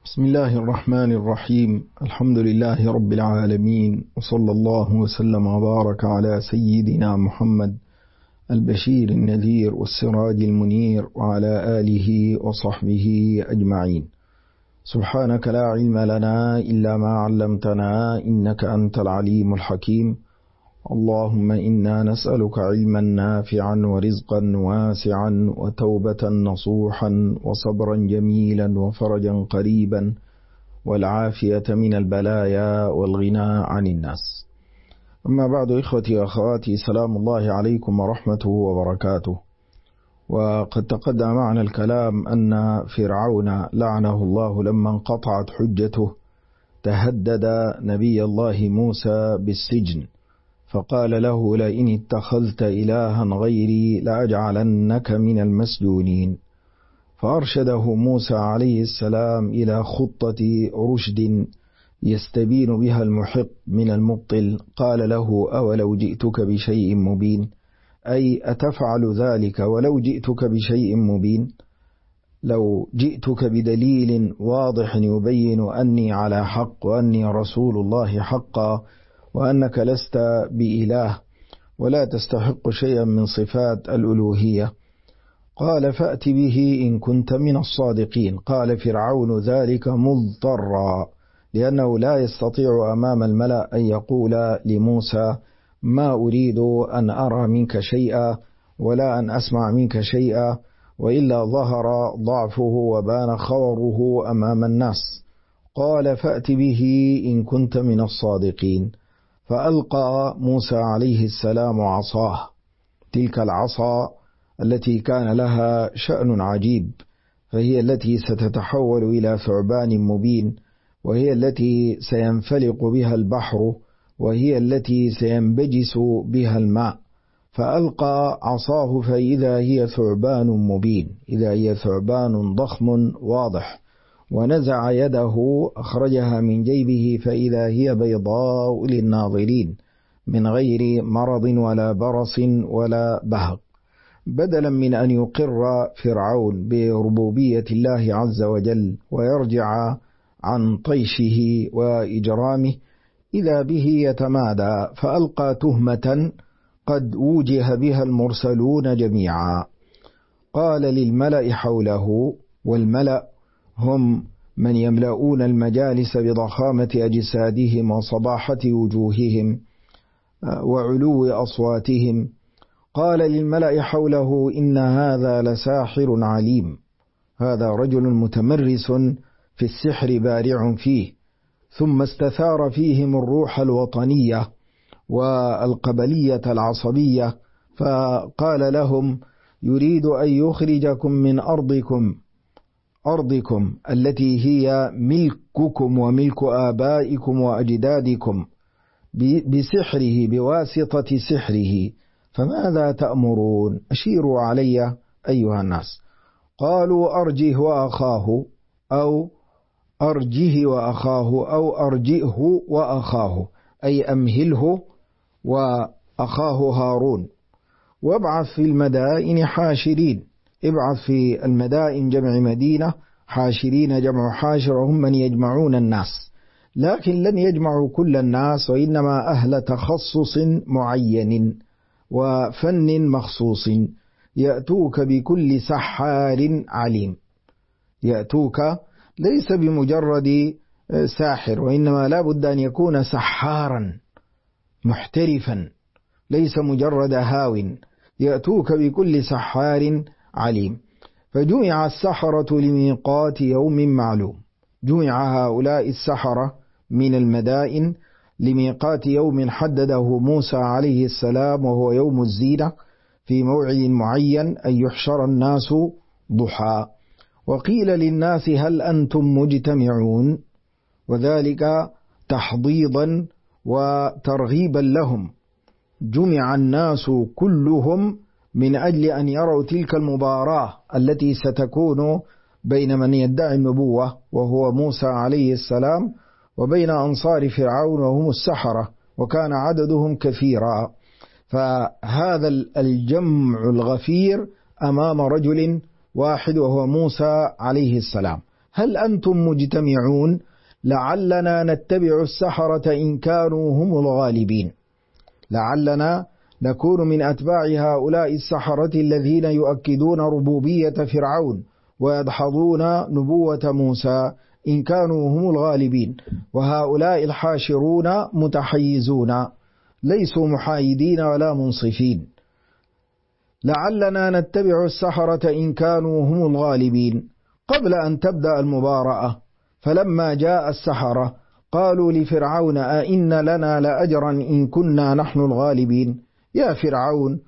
بسم الله الرحمن الرحيم. الحمد لله رب العالمين، وصلى الله وسلم وبارك على سيدنا محمد البشير النذير والسراج المنير، وعلى آله وصحبه أجمعين. سبحانك لا علم لنا إلا ما علمتنا، إنك أنت العليم الحكيم. اللهم إنا نسألك علما نافعا ورزقا واسعا وتوبة نصوحا وصبرا جميلا وفرجا قريبا والعافية من البلايا والغنى عن الناس. أما بعد، إخوتي وأخواتي، سلام الله عليكم ورحمته وبركاته. وقد تقدم معنا الكلام أن فرعون لعنه الله لما انقطعت حجته تهدد نبي الله موسى بالسجن، فقال له: لئن اتخذت إلها غيري لأجعلنك من المسجونين. فأرشده موسى عليه السلام إلى خطة رشد يستبين بها المحق من المبطل. قال له: أولو جئتك بشيء مبين، أي أتفعل ذلك ولو جئتك بشيء مبين؟ لو جئتك بدليل واضح يبين أني على حق وأني رسول الله حقا، وأنك لست بإله ولا تستحق شيئا من صفات الألوهية. قال: فأت به إن كنت من الصادقين. قال فرعون ذلك مضطرا، لأنه لا يستطيع أمام الملأ أن يقول لموسى: ما أريد أن أرى منك شيئا ولا أن أسمع منك شيئا، وإلا ظهر ضعفه وبان خوره أمام الناس. قال: فأت به إن كنت من الصادقين. فألقى موسى عليه السلام عصاه، تلك العصا التي كان لها شأن عجيب، فهي التي ستتحول إلى ثعبان مبين، وهي التي سينفلق بها البحر، وهي التي سينبجس بها الماء. فألقى عصاه فإذا هي ثعبان مبين، إذا هي ثعبان ضخم واضح. ونزع يده أخرجها من جيبه فإذا هي بيضاء للناظرين، من غير مرض ولا برص ولا بهق. بدلا من أن يقر فرعون بربوبية الله عز وجل ويرجع عن طيشه وإجرامه، إذا به يتمادى، فألقى تهمة قد وجه بها المرسلون جميعا. قال للملأ حوله، والملأ هم من يملؤون المجالس بضخامة أجسادهم وصباحة وجوههم وعلو أصواتهم، قال للملأ حوله: إن هذا لساحر عليم. هذا رجل متمرس في السحر بارع فيه. ثم استثار فيهم الروح الوطنية والقبلية العصبية، فقال لهم: يريد أن يخرجكم من أرضكم التي هي ملككم وملك آبائكم وأجدادكم بسحره، بواسطة سحره، فماذا تأمرون؟ أشيروا علي أيها الناس. قالوا: أرجه وأخاه، أو أرجه وأخاه، أو أرجئه وأخاه، أي أمهله وأخاه هارون. وابعث في المدائن حاشرين. ابعث في المدائن جمع مدينة، حاشرين جمع حاشر، هم من يجمعون الناس، لكن لن يجمعوا كل الناس، وإنما أهل تخصص معين وفن مخصوص. يأتوك بكل سحار عليم. يأتوك ليس بمجرد ساحر، وإنما لا بد أن يكون سحارا محترفا، ليس مجرد هاو. يأتوك بكل سحار عليم. فجمع السحرة لميقات يوم معلوم. جمع هؤلاء السحرة من المدائن لميقات يوم حدده موسى عليه السلام، وهو يوم الزينة، في موعد معين أن يحشر الناس ضحى. وقيل للناس: هل أنتم مجتمعون؟ وذلك تحضيضا وترغيبا لهم. جمع الناس كلهم من أجل أن يروا تلك المباراة التي ستكون بين من يدعي النبوة وهو موسى عليه السلام، وبين أنصار فرعون وهم السحرة، وكان عددهم كثيرا. فهذا الجمع الغفير أمام رجل واحد وهو موسى عليه السلام. هل أنتم مجتمعون لعلنا نتبع السحرة إن كانوا هم الغالبين. لعلنا نكون من أتباع هؤلاء السحرة الذين يؤكدون ربوبية فرعون ويدحضون نبوة موسى إن كانوا هم الغالبين، وهؤلاء الحاشرون متحيزون ليسوا محايدين ولا منصفين. لعلنا نتبع السحرة إن كانوا هم الغالبين. قبل أن تبدأ المبارأة فلما جاء السحرة قالوا لفرعون أئن لنا لأجرا إن كنا نحن الغالبين. يا فرعون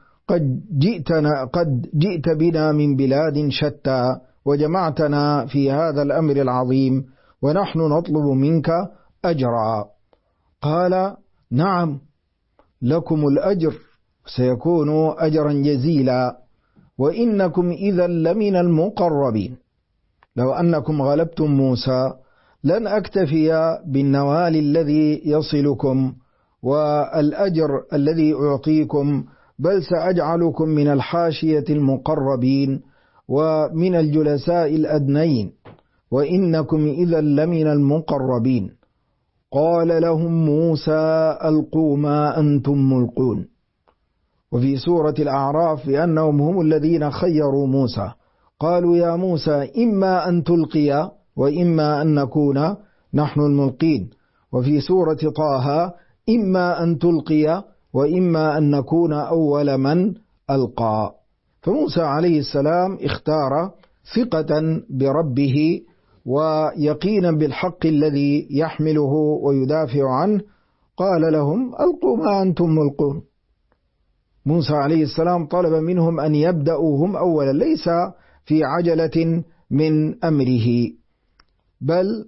قد جئت بنا من بلاد شتى وجمعتنا في هذا الأمر العظيم ونحن نطلب منك أجرا. قال نعم لكم الأجر، سيكون أجرا جزيلا، وإنكم إذا لمن المقربين. لو أنكم غلبتم موسى لن أكتفي بالنوال الذي يصلكم والأجر الذي أعطيكم، بل سأجعلكم من الحاشية المقربين ومن الجلساء الأدنين، وإنكم إذا لمن المقربين. قال لهم موسى ألقوا ما أنتم ملقون. وفي سورة الأعراف بأنهم هم الذين خيروا موسى، قالوا يا موسى إما أن تلقي وإما أن نكون نحن الملقين. وفي سورة طه إما أن تلقي وإما أن نكون أول من ألقى. فموسى عليه السلام اختار ثقة بربه ويقينا بالحق الذي يحمله ويدافع عنه، قال لهم ألقوا ما أنتم ملقون. موسى عليه السلام طلب منهم أن يبدأوا هم أولا، ليس في عجلة من أمره، بل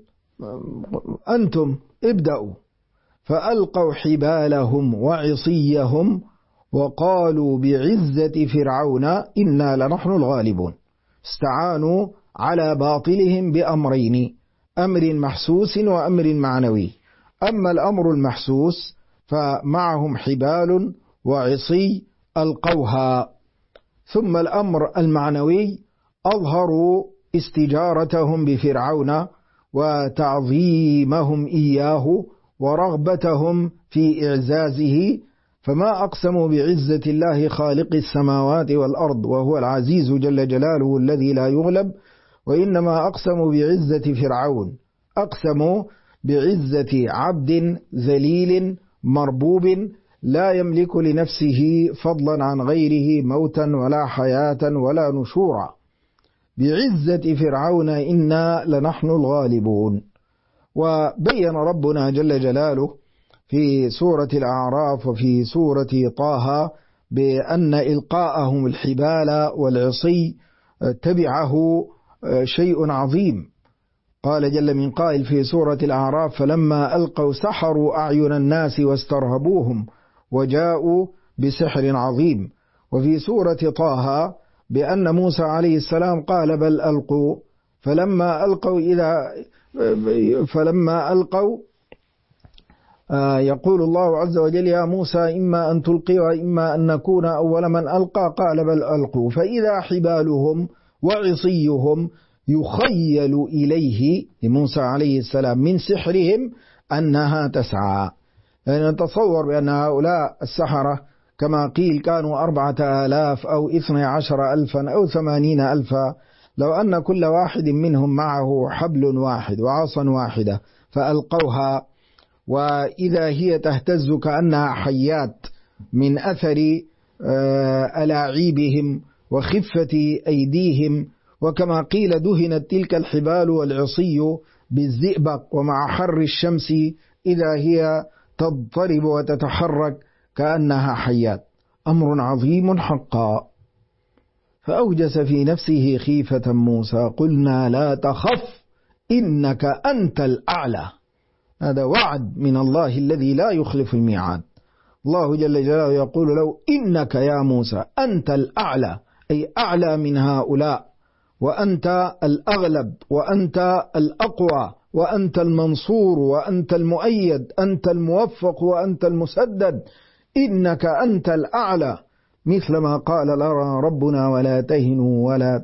أنتم ابدأوا. فألقوا حبالهم وعصيهم وقالوا بعزة فرعون إنا لنحن الغالبون. استعانوا على باطلهم بأمرين، أمر محسوس وأمر معنوي. أما الأمر المحسوس فمعهم حبال وعصي ألقوها، ثم الأمر المعنوي أظهروا استجارتهم بفرعون وتعظيمهم إياه ورغبتهم في إعزازه، فما أقسموا بعزة الله خالق السماوات والأرض وهو العزيز جل جلاله الذي لا يغلب، وإنما أقسموا بعزة فرعون، أقسموا بعزة عبد ذليل مربوب لا يملك لنفسه فضلا عن غيره موتا ولا حياة ولا نشورا. بعزة فرعون إنا لنحن الغالبون. وبين ربنا جل جلاله في سورة الأعراف وفي سورة طه بأن إلقاءهم الحبال والعصي تبعه شيء عظيم. قال جل من قائل في سورة الأعراف فلما ألقوا سحروا أعين الناس واسترهبوهم وجاءوا بسحر عظيم. وفي سورة طه بأن موسى عليه السلام قال بل ألقوا، فلما ألقوا يقول الله عز وجل يا موسى إما أن تلقي وإما أن نكون أول من ألقى، قال بل ألقوا، فإذا حبالهم وعصيهم يخيل إليه لموسى عليه السلام من سحرهم أنها تسعى. يعني نتصور بأن هؤلاء السحرة كما قيل كانوا 4000 أو 12,000 أو 80,000، لو أن كل واحد منهم معه حبل واحد وعصا واحدة فألقوها وإذا هي تهتز كأنها حيات من أثر ألاعيبهم وخفة أيديهم، وكما قيل دهنت تلك الحبال والعصي بالزئبق ومع حر الشمس إذا هي تضطرب وتتحرك كأنها حيات. أمر عظيم حقا. فأوجس في نفسه خيفة موسى قلنا لا تخف إنك أنت الأعلى. هذا وعد من الله الذي لا يخلف الميعاد. الله جل جلاله يقول له إنك يا موسى أنت الأعلى، أي أعلى من هؤلاء، وأنت الأغلب وأنت الأقوى وأنت المنصور وأنت المؤيد، أنت الموفق وأنت المسدد، إنك أنت الأعلى، مثل ما قال لنا ربنا ولا تهنوا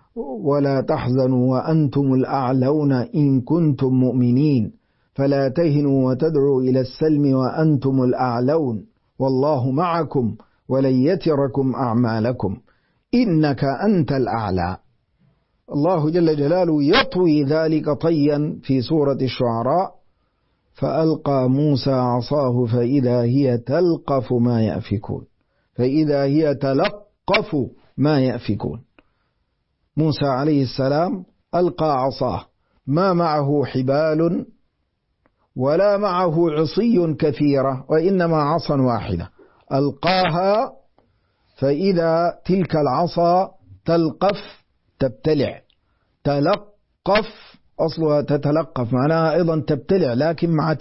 ولا تحزنوا وأنتم الأعلون إن كنتم مؤمنين فلا تهنوا وتدعوا إلى السلم وأنتم الأعلون والله معكم ولن يتركم أعمالكم إنك أنت الأعلى. الله جل جلاله يطوي ذلك طيا في سورة الشعراء: فألقى موسى عصاه فإذا هي تلقف ما يأفكون، فإذا هي تلقف ما يأفكون. موسى عليه السلام ألقى عصاه، ما معه حبال ولا معه عصي كثيرة، وإنما عصا واحدة ألقاها فإذا تلك العصا تلقف تبتلع. تلقف أصلها تتلقف، معناها أيضا تبتلع، لكن مع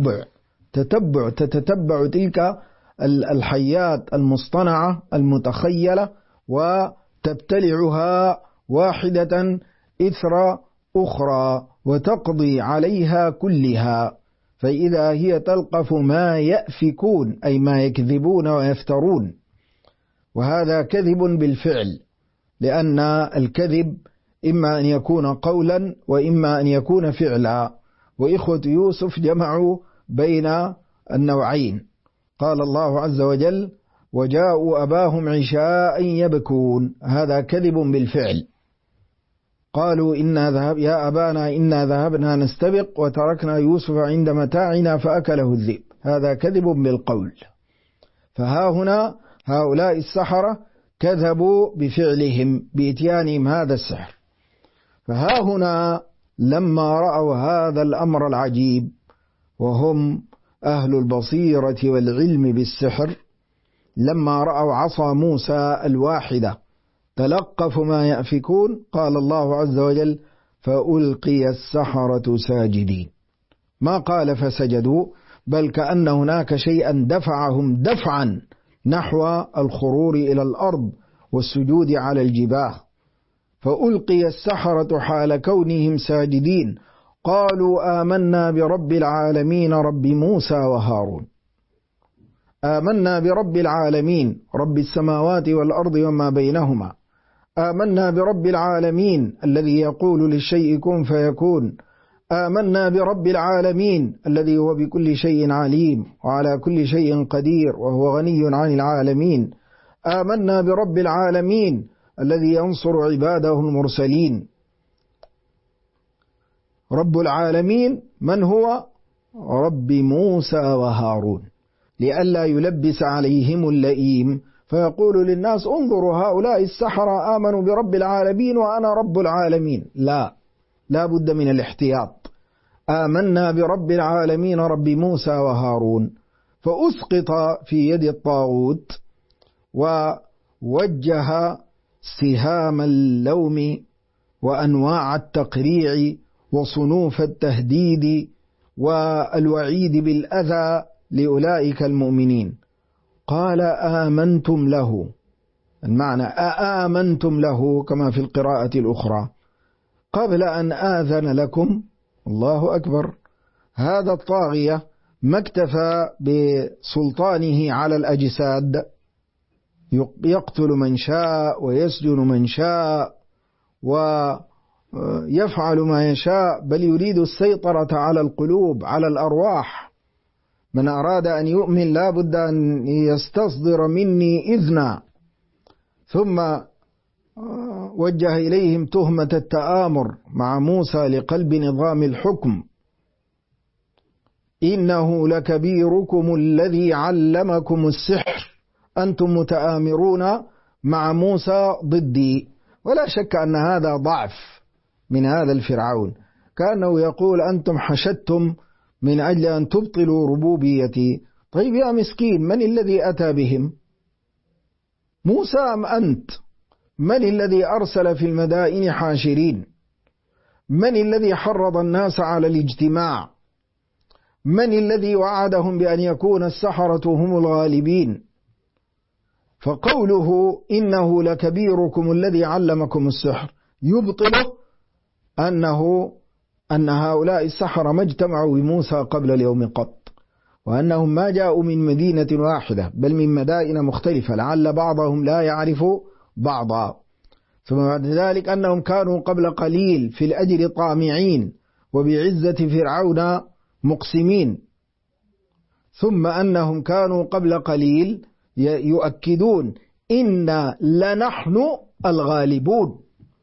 تتبع تلك الحيات المصطنعة المتخيلة وتبتلعها واحدة إثر أخرى وتقضي عليها كلها. فإذا هي تلقف ما يأفكون أي ما يكذبون ويفترون، وهذا كذب بالفعل، لأن الكذب إما أن يكون قولا وإما أن يكون فعلا، وإخوة يوسف جمعوا بين النوعين. قال الله عز وجل: وجاءوا أباهم عشاء يبكون، هذا كذب بالفعل. قالوا يا أبانا إنا ذهبنا نستبق وتركنا يوسف عند متاعنا فأكله الذئب، هذا كذب بالقول. فها هنا هؤلاء السحرة كذبوا بفعلهم بإتيانهم هذا السحر. فها هنا لما رأوا هذا الأمر العجيب وهم أهل البصيرة والعلم بالسحر، لما رأوا عصا موسى الواحدة تلقف ما يأفكون، قال الله عز وجل: فألقي السحرة ساجدين. ما قال فسجدوا، بل كأن هناك شيئا دفعهم دفعا نحو الخرور إلى الأرض والسجود على الجباه. فألقي السحرة حال كونهم ساجدين، قالوا آمنا برب العالمين رب موسى وهارون. آمنا برب العالمين رب السماوات والأرض وما بينهما. آمنا برب العالمين الذي يقول للشيء كن فيكون. آمنا برب العالمين الذي هو بكل شيء عليم وعلى كل شيء قدير وهو غني عن العالمين. آمنا برب العالمين الذي ينصر عباده المرسلين. رب العالمين من هو؟ رب موسى وهارون، لئلا يلبس عليهم اللئيم فيقول للناس انظروا هؤلاء السحرة آمنوا برب العالمين وأنا رب العالمين. لا بد من الاحتياط. آمنا برب العالمين رب موسى وهارون. فأسقط في يد الطاغوت ووجه سهام اللوم وأنواع التقريع وصنوف التهديد والوعيد بالأذى لأولئك المؤمنين. قال آمنتم له، المعنى آمنتم له كما في القراءة الأخرى قبل أن آذن لكم. الله أكبر. هذا الطاغية ما اكتفى بسلطانه على الأجساد، يقتل من شاء ويسجن من شاء ويفعل ما يشاء، بل يريد السيطرة على القلوب على الأرواح. من أراد أن يؤمن لا بد أن يستصدر مني إذنا. ثم وجه إليهم تهمة التآمر مع موسى لقلب نظام الحكم. إنه لكبيركم الذي علمكم السحر أنتم متآمرون مع موسى ضدي. ولا شك أن هذا ضعف من هذا الفرعون، كأنه يقول أنتم حشدتم من أجل أن تبطلوا ربوبيتي. طيب يا مسكين، من الذي أتى بهم؟ موسى أم أنت؟ من الذي أرسل في المدائن حاشرين؟ من الذي حرض الناس على الاجتماع؟ من الذي وعدهم بأن يكون السحرة هم الغالبين؟ فقوله إنه لكبيركم الذي علمكم السحر يبطل أن هؤلاء السحرة ما اجتمعوا بموسى قبل اليوم قط، وأنهم ما جاءوا من مدينة واحدة بل من مدائن مختلفة، لعل بعضهم لا يعرف بعضا. ثم بعد ذلك أنهم كانوا قبل قليل في الأجر طامعين وبعزة فرعون مقسمين، ثم أنهم كانوا قبل قليل يؤكدون إنا لنحن الغالبون.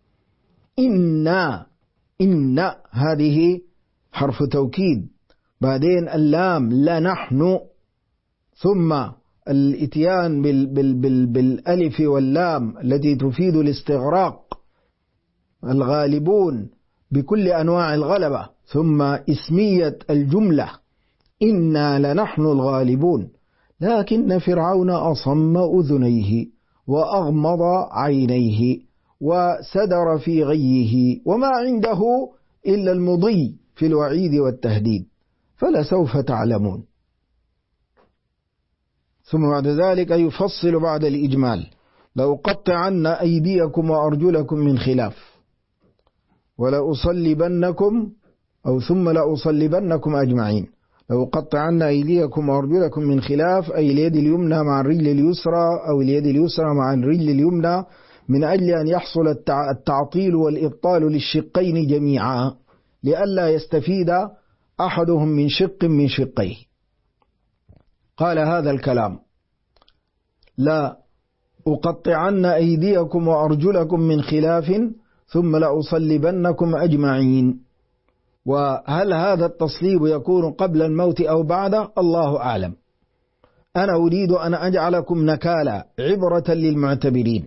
إن هذه حرف توكيد، بعدين اللام لنحن، ثم الاتيان بالألف واللام التي تفيد الاستغراق، الغالبون بكل أنواع الغلبة، ثم اسمية الجملة إنا لنحن الغالبون. لكن فرعون أصم أذنيه وأغمض عينيه وسدر في غيه، وما عنده إلا المضي في الوعيد والتهديد، فلسوف تعلمون. ثم بعد ذلك يفصل بعد الإجمال: لأقطعن أيديكم وأرجلكم من خلاف ولأصلبنكم ثم لأصلبنكم أجمعين. لأقطعن أيديكم وأرجلكم من خلاف، أي اليد اليمنى مع الرجل اليسرى، أو اليد اليسرى مع الرجل اليمنى، من أجل أن يحصل التعطيل والإبطال للشقين جميعا، لئلا يستفيد أحدهم من شق من شقيه. قال هذا الكلام: لا أقطعن أيديكم وأرجلكم من خلاف ثم لأصلبنكم أجمعين. وهل هذا التصليب يكون قبل الموت أو بعده؟ الله أعلم. أنا أريد أن أجعلكم نكالا عبرة للمعتبرين.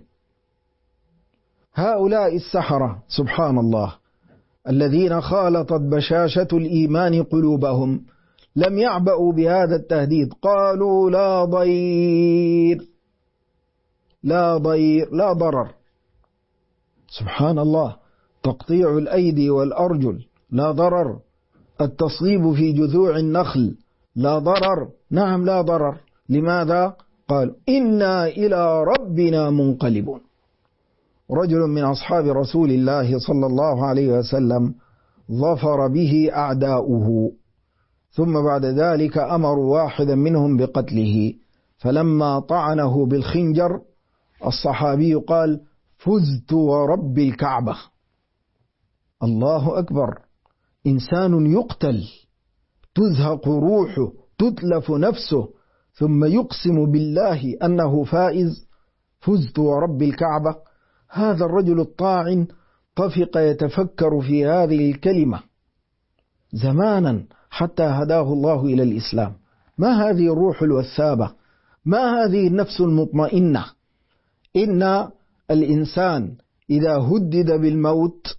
هؤلاء السحرة سبحان الله الذين خالطت بشاشة الإيمان قلوبهم لم يعبأوا بهذا التهديد، قالوا لا ضير لا ضير لا ضرر. سبحان الله، تقطيع الأيدي والأرجل لا ضرر، التصليب في جذوع النخل لا ضرر. نعم لا ضرر. لماذا؟ قال إنا إلى ربنا منقلبون. رجل من أصحاب رسول الله صلى الله عليه وسلم ظفر به أعداؤه، ثم بعد ذلك أمروا واحدا منهم بقتله، فلما طعنه بالخنجر الصحابي قال: فزت ورب الكعبة. الله أكبر، إنسان يقتل، تزهق روحه، تتلف نفسه، ثم يقسم بالله أنه فائز. فزت ورب الكعبة. هذا الرجل الطاعن طفق يتفكر في هذه الكلمة زمانا حتى هداه الله إلى الإسلام. ما هذه الروح الوثابة؟ ما هذه النفس المطمئنة؟ إن الإنسان إذا هدد بالموت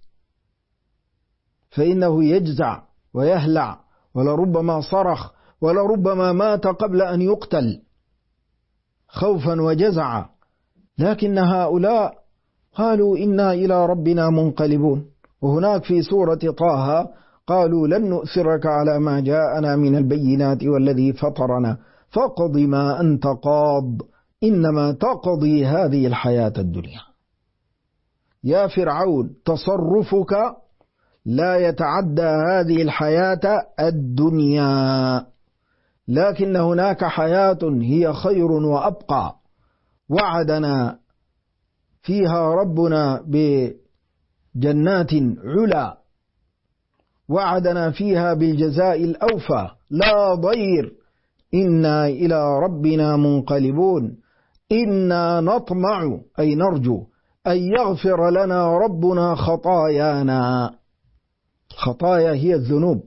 فإنه يجزع ويهلع، ولربما صرخ، ولربما مات قبل أن يقتل خوفا وجزعا. لكن هؤلاء قالوا إنا إلى ربنا منقلبون. وهناك في سورة طه قالوا لن نؤثرك على ما جاءنا من البينات والذي فطرنا فاقض ما أنت قاض إنما تقضي هذه الحياة الدنيا. يا فرعون، تصرفك لا يتعدى هذه الحياة الدنيا، لكن هناك حياة هي خير وأبقى، وعدنا فيها ربنا بجنات علا، وعدنا فيها بالجزاء الأوفى لا ضير. إنا إلى ربنا منقلبون. إنا نطمع أي نرجو أن يغفر لنا ربنا خطايانا. خطايا هي الذنوب،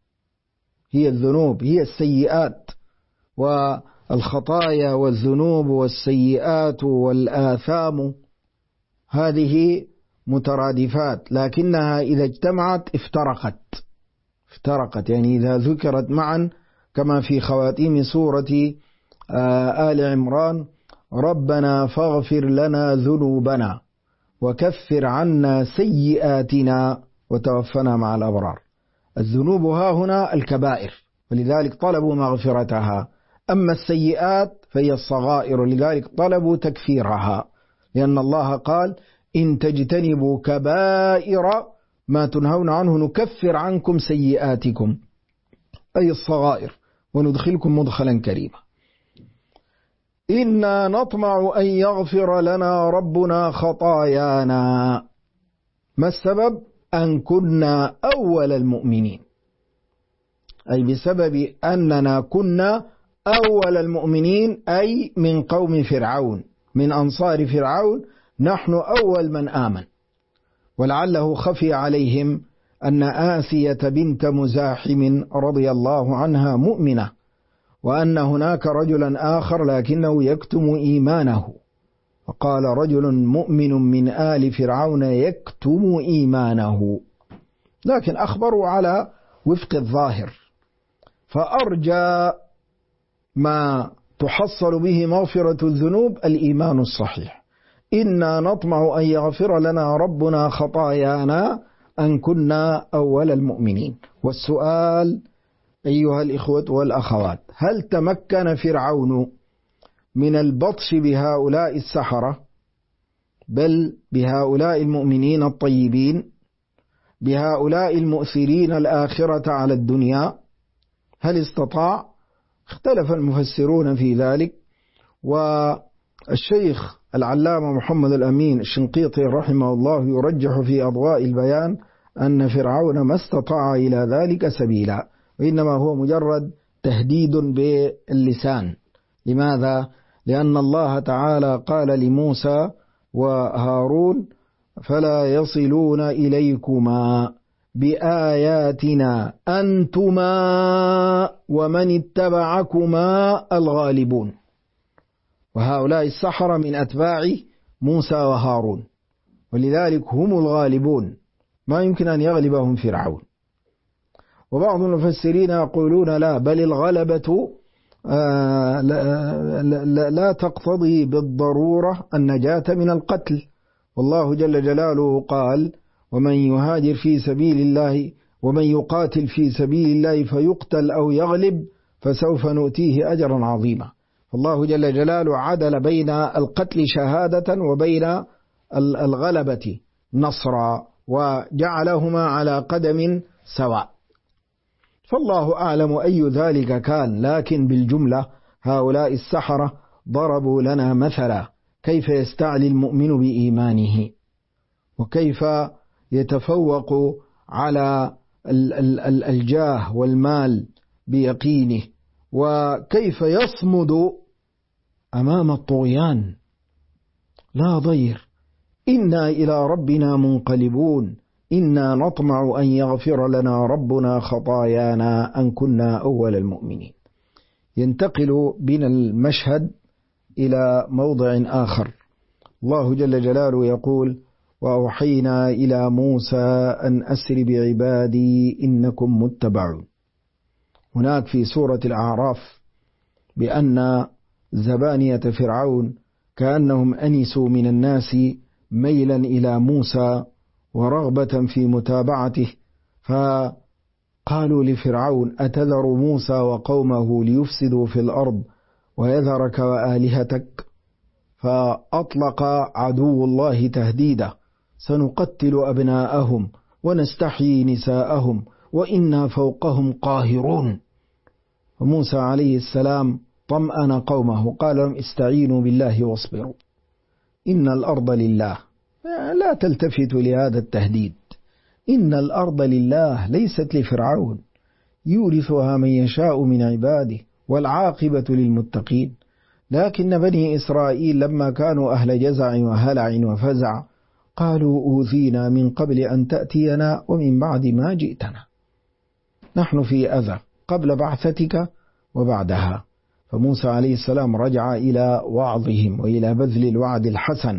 هي السيئات، والخطايا والذنوب والسيئات والآثام هذه مترادفات، لكنها إذا اجتمعت افترقت، يعني إذا ذكرت معا كما في خواتيم سورة آل عمران: ربنا فاغفر لنا ذنوبنا وكفر عنا سيئاتنا وتوفنا مع الأبرار. الذنوب ها هنا الكبائر، ولذلك طلبوا مغفرتها. أما السيئات فهي الصغائر، لذلك طلبوا تكفيرها، لأن الله قال: إن تجتنبوا كبائر ما تنهون عنه نكفر عنكم سيئاتكم، أي الصغائر، وندخلكم مدخلا كريما. إنا نطمع أن يغفر لنا ربنا خطايانا. ما السبب؟ أن كنا أول المؤمنين، أي بسبب أننا كنا أول المؤمنين، أي من قوم فرعون، من أنصار فرعون، نحن أول من آمن. ولعله خفي عليهم أن آسية بنت مزاحم رضي الله عنها مؤمنة، وأن هناك رجلا آخر لكنه يكتم إيمانه، وقال رجل مؤمن من آل فرعون يكتم إيمانه، لكن أخبروا على وفق الظاهر، فأرجى ما تحصل به مغفرة الذنوب الإيمان الصحيح. إنا نطمع أن يغفر لنا ربنا خطايانا أن كنا أول المؤمنين. والسؤال أيها الإخوة والأخوات، هل تمكن فرعون من البطش بهؤلاء السحرة، بل بهؤلاء المؤمنين الطيبين، بهؤلاء المؤثرين الآخرة على الدنيا؟ هل استطاع؟ اختلف المفسرون في ذلك، والشيخ العلامة محمد الأمين الشنقيطي رحمه الله يرجح في أضواء البيان أن فرعون ما استطاع إلى ذلك سبيلا، وإنما هو مجرد تهديد باللسان. لماذا؟ لأن الله تعالى قال لموسى وهارون: فلا يصلون إليكما بآياتنا أنتما ومن اتبعكما الغالبون. وهؤلاء السحرة من أتباع موسى وهارون، ولذلك هم الغالبون، ما يمكن أن يغلبهم فرعون. وبعض المفسرين يقولون لا، بل الغلبة لا تقتضي بالضرورة النجاة من القتل، والله جل جلاله قال: ومن يهاجر في سبيل الله ومن يقاتل في سبيل الله فيقتل أو يغلب فسوف نؤتيه أجرا عظيما. الله جل جلاله عدل بين القتل شهادة وبين الغلبة نصرا، وجعلهما على قدم سواء. فالله أعلم أي ذلك كان، لكن بالجملة هؤلاء السحرة ضربوا لنا مثلا كيف يستعلي المؤمن بإيمانه، وكيف يتفوق على الجاه والمال بيقينه، وكيف يصمد أمام الطغيان لا ضير. إنا إلى ربنا منقلبون، إنا نطمع أن يغفر لنا ربنا خطايانا أن كنا أول المؤمنين. ينتقل بنا المشهد إلى موضع آخر. الله جل جلاله يقول: وأوحينا إلى موسى أن أسر بعبادي إنكم متبعون. هناك في سورة الأعراف بأن زبانية فرعون كأنهم أنسوا من الناس ميلا إلى موسى ورغبة في متابعته، فقالوا لفرعون: أتذر موسى وقومه ليفسدوا في الأرض ويذرك وآلهتك؟ فأطلق عدو الله تهديده: سنقتل أبناءهم ونستحيي نساءهم وإنا فوقهم قاهرون. وموسى عليه السلام طمأن قومه، قال لهم: استعينوا بالله واصبروا إن الأرض لله. لا تلتفتوا لهذا التهديد، إن الأرض لله ليست لفرعون، يورثها من يشاء من عباده والعاقبة للمتقين. لكن بني إسرائيل لما كانوا أهل جزع وهلع وفزع قالوا: أوذينا من قبل أن تأتينا ومن بعد ما جئتنا. نحن في أذى قبل بعثتك وبعدها. فموسى عليه السلام رجع إلى وعظهم وإلى بذل الوعد الحسن،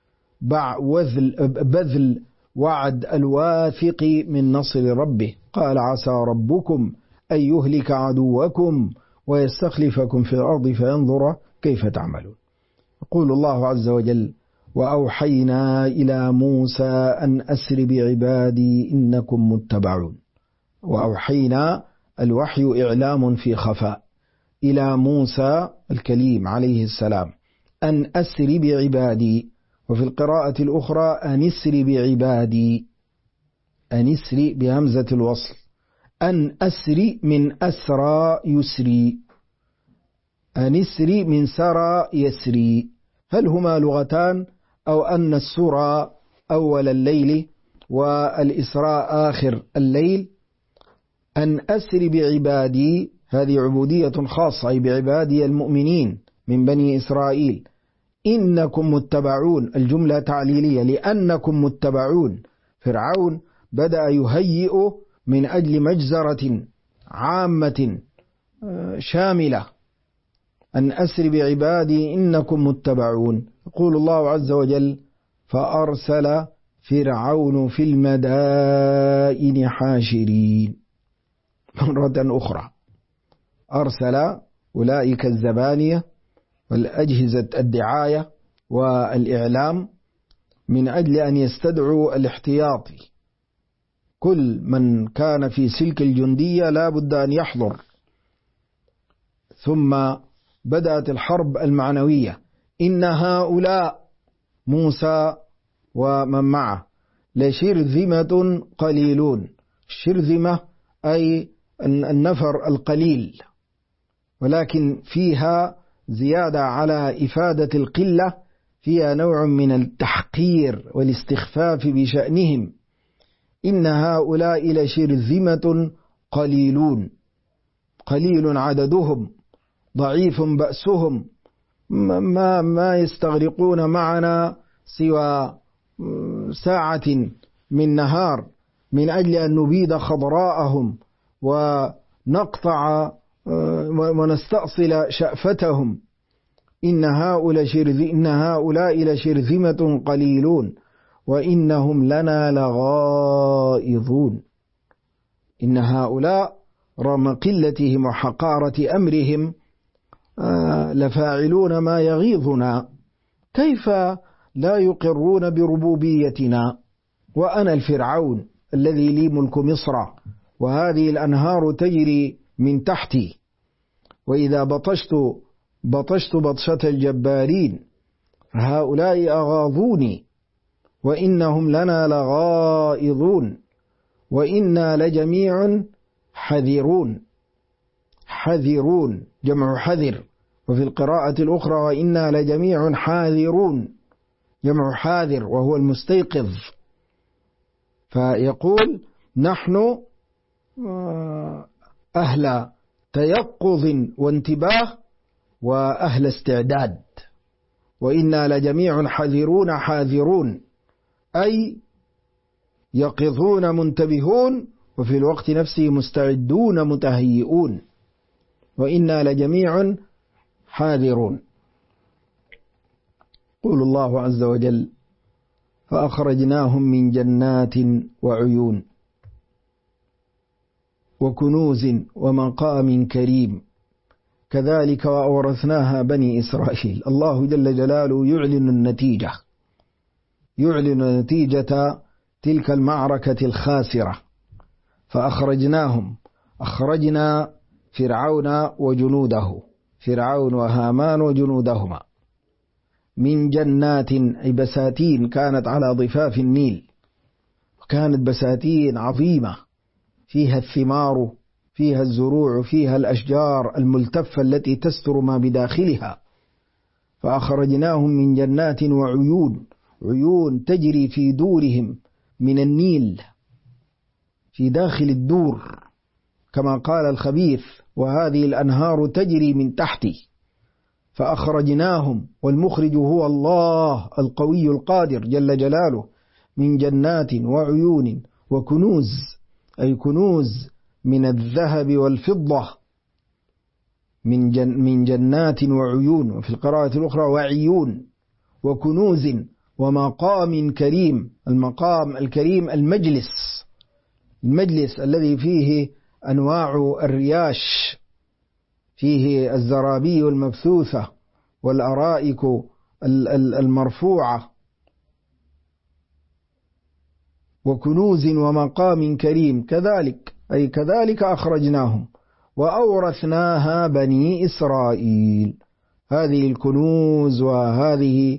بذل وعد الواثق من نصر ربه. قال: عسى ربكم أن يهلك عدوكم ويستخلفكم في الأرض فينظر كيف تعملون. يقول الله عز وجل: وأوحينا إلى موسى أن أسر بعبادي إنكم متبعون. وأوحينا، الوحي إعلام في خفاء، إلى موسى الكليم عليه السلام أن أسر بعبادي، وفي القراءة الأخرى أن أسر بعبادي، أن أسر بهمزة الوصل، أن أسر من أسرى يسري، أن اسري من سرى يسري، هل هما لغتان أو أن السرى أول الليل والإسراء آخر الليل؟ أن أسري بعبادي هذه عبودية خاصة، أي بعبادي المؤمنين من بني إسرائيل. إنكم متبعون، الجملة تعليلية، لأنكم متبعون. فرعون بدأ يهيئ من أجل مجزرة عامة شاملة، أن أسر بعبادي إنكم متبعون. يقول الله عز وجل: فأرسل فرعون في المدائن حاشرين. مرة أخرى أرسل أولئك الزبانية والأجهزة الدعاية والإعلام من أجل أن يستدعوا الاحتياطي، كل من كان في سلك الجندية لا بد أن يحضر. ثم بدأت الحرب المعنوية. إن هؤلاء موسى ومن معه لشرذمة قليلون. الشرذمة أي النفر القليل، ولكن فيها زيادة على إفادة القلة، فيها نوع من التحقير والاستخفاف بشأنهم. إن هؤلاء لشرذمة قليلون، قليل عددهم ضعيف بأسهم، ما يستغرقون معنا سوى ساعة من نهار من أجل أن نبيد خضراءهم ونقطع ونستأصل شأفتهم. إن هؤلاء لشرذمة قليلون وإنهم لنا لغائظون. إن هؤلاء رغم قلتهم وحقارة أمرهم لفاعلون ما يغيظنا. كيف لا يقرون بربوبيتنا وأنا الفرعون الذي لي ملك مصر وهذه الأنهار تجري من تحتي، وإذا بطشت بطشة الجبارين، هؤلاء أغاظوني وإنهم لنا لغائظون وإنا لجميع حذرون. حذرون جمع حذر، وفي القراءة الأخرى وإنا لجميع حاذرون جمع حاذر وهو المستيقظ. فيقول نحن أهل تيقظ وانتباه وأهل استعداد، وإنا لجميع حذرون أي يقظون منتبهون وفي الوقت نفسه مستعدون متهيئون، وإنا لجميع حاذرون. قول الله عز وجل: فأخرجناهم من جنات وعيون وكنوز ومقام كريم كذلك وأورثناها بني إسرائيل. الله جل جلاله يعلن نتيجة تلك المعركة الخاسرة. فأخرجناهم، أخرجنا فرعون وجنوده، فرعون وهامان وجنودهما، من جنات أي بساتين كانت على ضفاف النيل، وكانت بساتين عظيمة فيها الثمار، فيها الزروع، فيها الأشجار الملتفة التي تستر ما بداخلها. فأخرجناهم من جنات وعيون، عيون تجري في دورهم من النيل في داخل الدور، كما قال الخبيث: وهذه الأنهار تجري من تحتي. فأخرجناهم، والمخرج هو الله القوي القادر جل جلاله، من جنات وعيون وكنوز أي كنوز من الذهب والفضة، من جنات وعيون، وفي القراءة الأخرى وعيون، وكنوز ومقام كريم. المقام الكريم المجلس الذي فيه أنواع الرياش، فيه الزرابي المبثوثة والأرائك المرفوعة. وكنوز ومقام كريم كذلك أخرجناهم وأورثناها بني إسرائيل. هذه الكنوز وهذه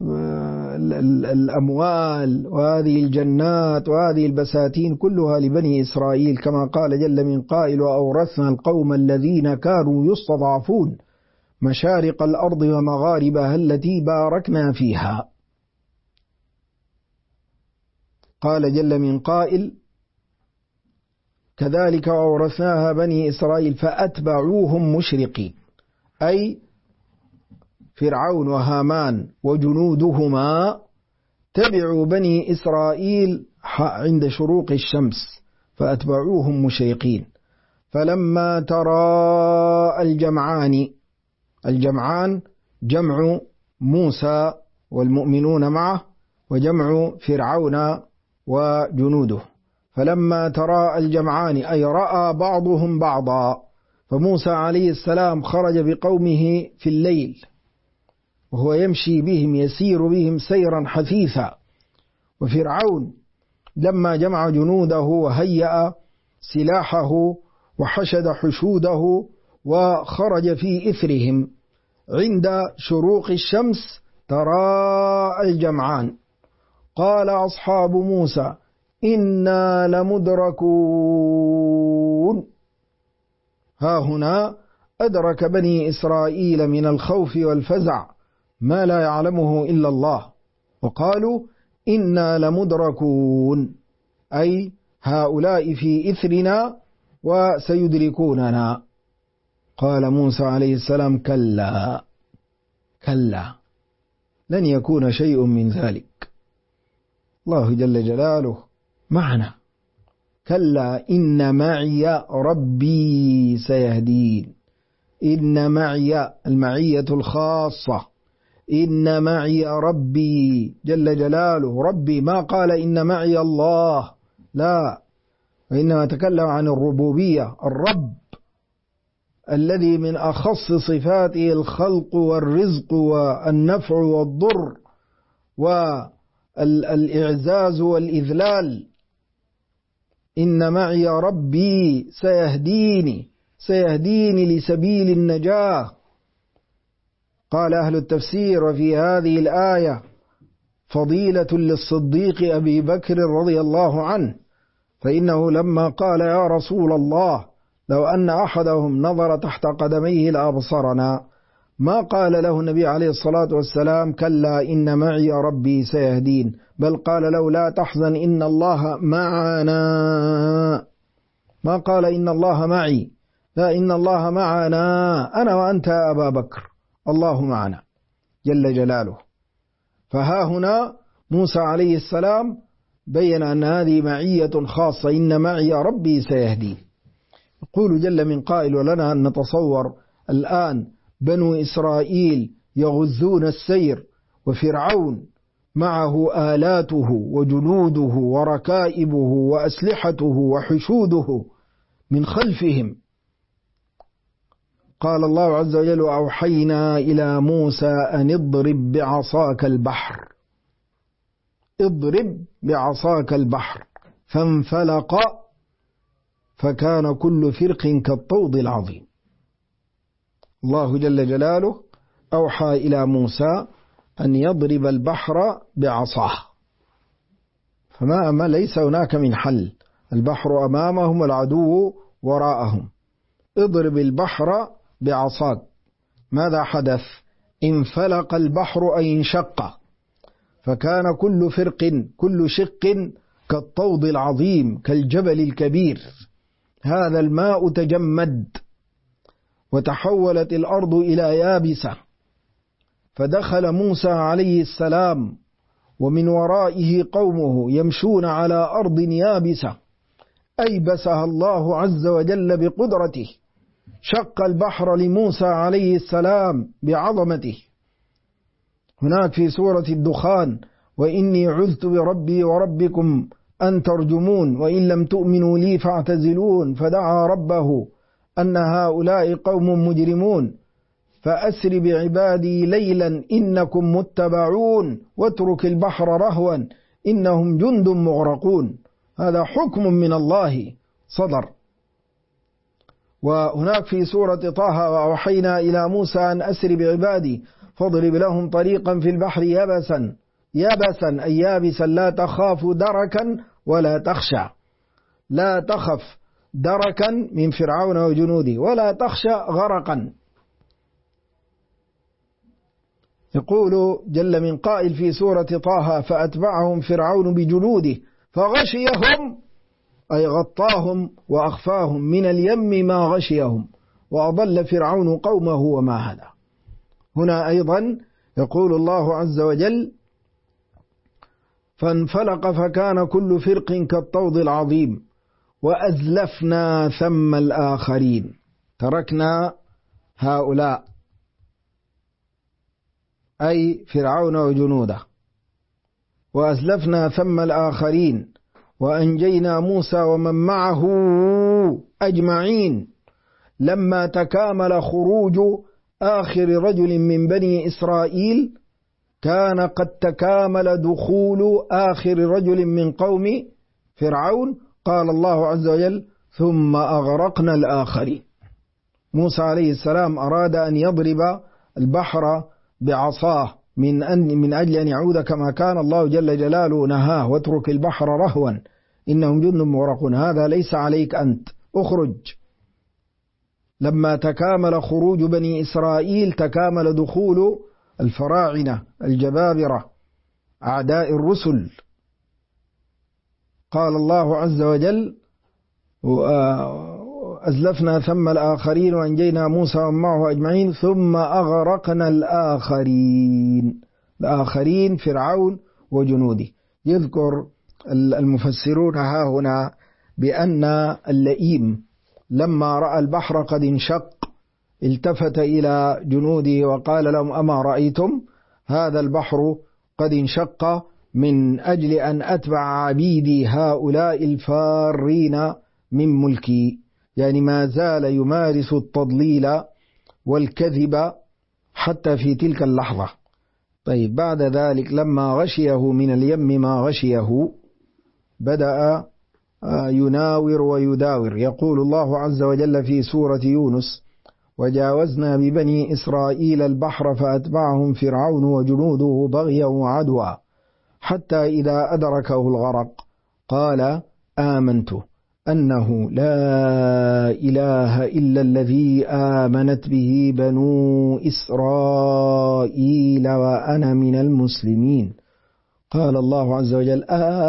الأموال وهذه الجنات وهذه البساتين كلها لبني إسرائيل، كما قال جل من قائل: وأورثنا القوم الذين كانوا يستضعفون مشارق الأرض ومغاربها التي باركنا فيها. قال جل من قائل: كذلك وورثناها بني إسرائيل فأتبعوهم مشرقين، أي فرعون وهامان وجنودهما تبعوا بني إسرائيل عند شروق الشمس فأتبعوهم مشرقين. فلما ترى الجمعان جمع موسى والمؤمنون معه، وجمع فرعون وجنوده. فلما ترى الجمعان أي رأى بعضهم بعضا، فموسى عليه السلام خرج بقومه في الليل وهو يمشي بهم يسير بهم سيرا حثيثا، وفرعون لما جمع جنوده وهيأ سلاحه وحشد حشوده وخرج في إثرهم عند شروق الشمس ترى الجمعان. قال أصحاب موسى: إنا لمدركون. ها هنا أدرك بني إسرائيل من الخوف والفزع ما لا يعلمه إلا الله، وقالوا: إنا لمدركون، أي هؤلاء في إثرنا وسيدركوننا. قال موسى عليه السلام: كلا كلا، لن يكون شيء من ذلك. الله جل جلاله معنا. كلا إن معي ربي سيهدين. إن معي المعية الخاصة، إن معي ربي جل جلاله. ربي ما قال إن معي الله، لا، وإنما تكلم عن الربوبية، الرب الذي من أخص صفاته الخلق والرزق والنفع والضر والإعزاز والإذلال. إن معي ربي سيهديني لسبيل النجاة. قال أهل التفسير: وفي هذه الآية فضيلة للصديق أبي بكر رضي الله عنه، فإنه لما قال: يا رسول الله، لو أن أحدهم نظر تحت قدميه لأبصرنا، ما قال له النبي عليه الصلاة والسلام: كلا إن معي ربي سيهدين، بل قال له: لا تحزن إن الله معنا. ما قال إن الله معي، لا، إن الله معنا، أنا وأنت يا أبا بكر، الله معنا جل جلاله. فها هنا موسى عليه السلام بين أن هذه معية خاصة، إن معي ربي سيهدين. يقول جل من قائل: ولنا أن نتصور الآن بنو إسرائيل يغزون السير، وفرعون معه آلاته وجنوده وركائبه وأسلحته وحشوده من خلفهم. قال الله عز وجل: وأوحينا إلى موسى أن اضرب بعصاك البحر. اضرب بعصاك البحر فانفلق فكان كل فرق كالطود العظيم. الله جل جلاله أوحى إلى موسى أن يضرب البحر بعصاه، فما ليس هناك من حل، البحر أمامهم والعدو وراءهم. اضرب البحر بعصاك. ماذا حدث؟ انفلق البحر أي انشق، فكان كل فرق كل شق كالطود العظيم كالجبل الكبير. هذا الماء تجمد وتحولت الأرض إلى يابسة، فدخل موسى عليه السلام ومن ورائه قومه يمشون على أرض يابسة أيبسها الله عز وجل بقدرته. شق البحر لموسى عليه السلام بعظمته. هناك في سورة الدخان: وإني عذت بربي وربكم أن ترجمون وإن لم تؤمنوا لي فاعتزلون. فدعا ربه أن هؤلاء قوم مجرمون، فأسر بعبادي ليلا إنكم متبعون واترك البحر رهوا إنهم جند مغرقون. هذا حكم من الله صدر. وهناك في سورة طه: وأوحينا إلى موسى أن أسر بعبادي فاضرب لهم طريقا في البحر يبسا أي يابسا لا تخاف دركا ولا تخشى. لا تخف دركا من فرعون وجنوده ولا تخشى غرقا. يقول جل من قائل في سورة طه: فأتبعهم فرعون بجنوده فغشيهم، أي غطاهم وأخفاهم من اليم ما غشيهم، وأضل فرعون قومه وما هدى. هنا أيضا يقول الله عز وجل: فانفلق فكان كل فرق كالطود العظيم وأزلفنا ثم الآخرين، تركنا هؤلاء أي فرعون وجنوده، وأزلفنا ثم الآخرين وأنجينا موسى ومن معه أجمعين لما تكامل خروج آخر رجل من بني إسرائيل كان قد تكامل دخول آخر رجل من قوم فرعون. قال الله عز وجل: ثم أغرقنا الآخرين. موسى عليه السلام أراد أن يضرب البحر بعصاه من أجل أن يعود كما كان، الله جل جلاله نهاه: واترك البحر رهوا إنهم جند مغرقون، هذا ليس عليك أنت، أخرج. لما تكامل خروج بني إسرائيل تكامل دخول الفراعنة الجبابرة أعداء الرسل. قال الله عز وجل: أزلفنا ثم الآخرين وأنجينا موسى ومعه أجمعين ثم أغرقنا الآخرين. الآخرين فرعون وجنوده. يذكر المفسرون ها هنا بأن اللئيم لما رأى البحر قد انشق التفت إلى جنوده وقال لهم: أما رأيتم هذا البحر قد انشق من أجل أن أتبع عبيدي هؤلاء الفارين من ملكي. يعني ما زال يمارس التضليل والكذب حتى في تلك اللحظة. طيب، بعد ذلك لما غشيه من اليم ما غشيه بدأ يناور ويداور. يقول الله عز وجل في سورة يونس: وجاوزنا ببني إسرائيل البحر فأتبعهم فرعون وجنوده بغيا وعدوا حتى إذا أدركه الغرق قال: آمنت أنه لا إله إلا الذي آمنت به بنو إسرائيل وأنا من المسلمين. قال الله عز وجل: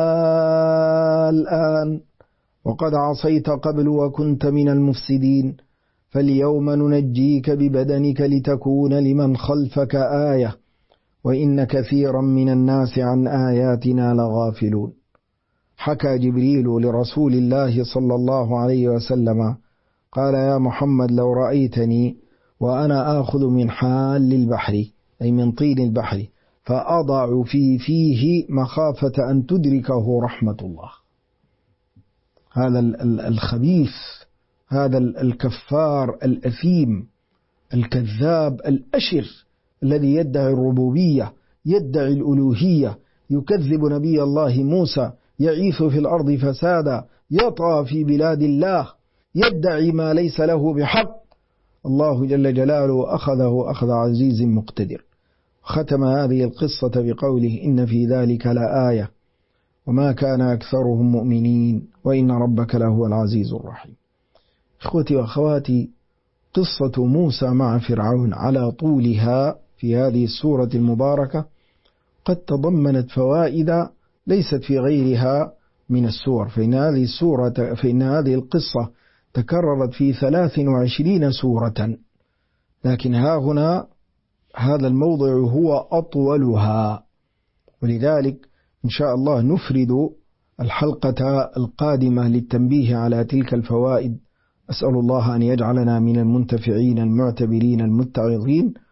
الآن وقد عصيت قبل وكنت من المفسدين فاليوم ننجيك ببدنك لتكون لمن خلفك آية وإن كثيرا من الناس عن آياتنا لغافلون. حكى جبريل لرسول الله صلى الله عليه وسلم قال: يا محمد لو رأيتني وأنا آخذ من حال البحر، أي من طين البحر، فأضع في فيه مخافة أن تدركه رحمة الله. هذا الخبيث، هذا الكفار الأثيم الكذاب الأشر الذي يدعي الربوبية، يدعي الألوهية، يكذب نبي الله موسى، يعيث في الأرض فسادا، يطغى في بلاد الله، يدعي ما ليس له بحق. الله جل جلاله أخذه أخذ عزيز مقتدر. ختم هذه القصة بقوله: إن في ذلك لآية وما كان أكثرهم مؤمنين وإن ربك لهو العزيز الرحيم. إخوتي وأخواتي، قصة موسى مع فرعون على طولها في هذه السورة المباركة قد تضمنت فوائد ليست في غيرها من السور، فإن هذه القصة تكررت في 23 سورة، لكن ها هنا هذا الموضع هو أطولها، ولذلك إن شاء الله نفرد الحلقة القادمة للتنبيه على تلك الفوائد. أسأل الله أن يجعلنا من المنتفعين المعتبرين المتعظين،